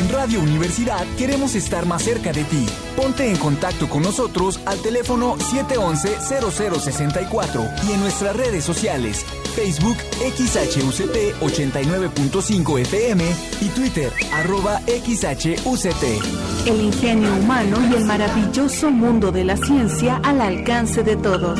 En Radio Universidad queremos estar más cerca de ti. Ponte en contacto con nosotros al teléfono 711-0064 y en nuestras redes sociales, Facebook XHUCT 89.5 FM y Twitter @XHUCT. El ingenio humano y el maravilloso mundo de la ciencia al alcance de todos.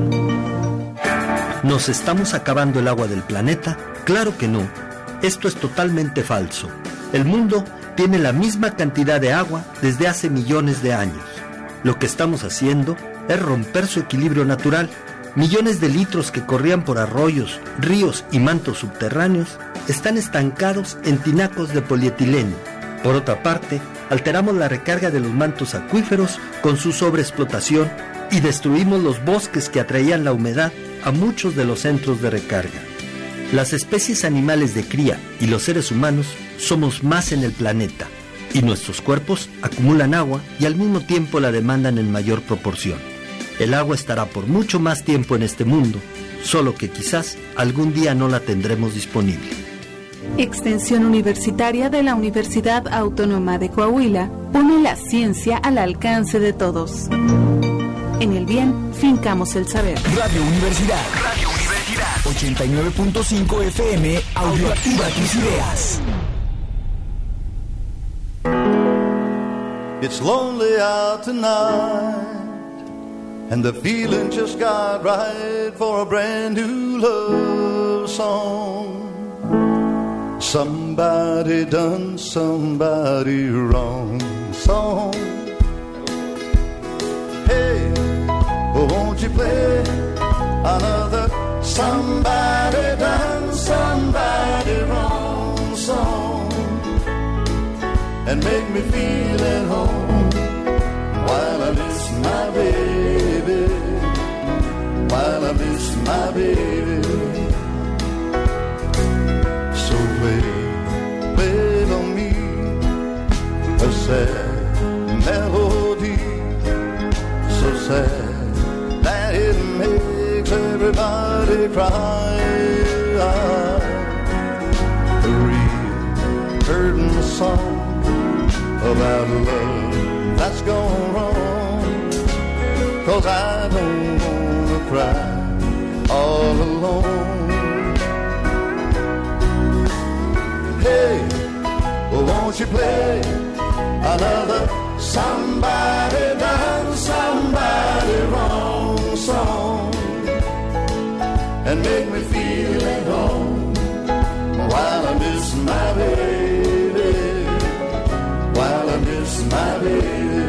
¿Nos estamos acabando el agua del planeta? Claro que no. Esto es totalmente falso. El mundo tiene la misma cantidad de agua desde hace millones de años. Lo que estamos haciendo es romper su equilibrio natural. Millones de litros que corrían por arroyos, ríos y mantos subterráneos están estancados en tinacos de polietileno. Por otra parte, alteramos la recarga de los mantos acuíferos con su sobreexplotación y destruimos los bosques que atraían la humedad a muchos de los centros de recarga. Las especies animales de cría y los seres humanos somos más en el planeta y nuestros cuerpos acumulan agua y al mismo tiempo la demandan en mayor proporción. El agua estará por mucho más tiempo en este mundo, solo que quizás algún día no la tendremos disponible. Extensión Universitaria de la Universidad Autónoma de Coahuila pone la ciencia al alcance de todos. En el bien, fincamos el saber. Radio Universidad. 89.5 FM, audioactiva tus ideas. It's lonely out tonight, and the feeling just got right for a brand new love song. Somebody done somebody wrong song. Hey, won't you play another somebody done somebody wrong song, and make me feel at home while I miss my baby, while I miss my baby. So play for me a sad melody, so sad that it makes everybody cry. A real hurting song about love that's gone wrong, 'cause I don't wanna cry all alone. Hey, well, won't you play another somebody done somebody wrong song, and make me feel at home while I miss my baby, while I miss my baby.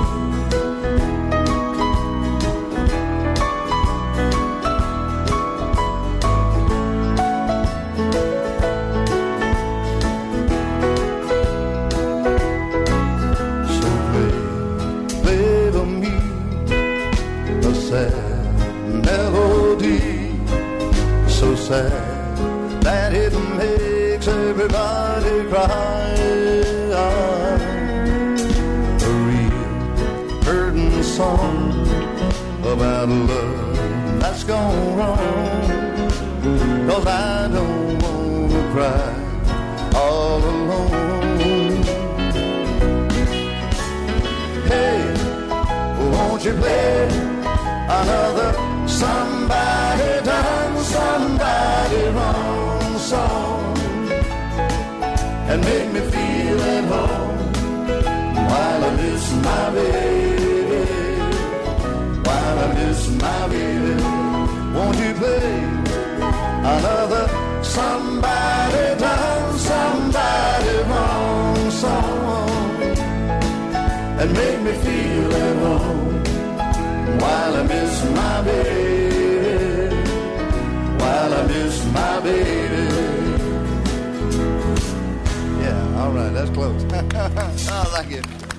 So play for me a sad melody, so sad that it makes everybody cry. A real hurting song about love that's gone wrong, 'cause I don't wanna cry all alone. Hey, won't you play another somebody done somebody wrong song, and make me feel at home while I miss my baby, while I miss my baby. Won't you play another somebody done somebody wrong song, and make me feel at home while I miss my baby, while I miss my baby. Yeah, all right, that's close. Oh, thank you.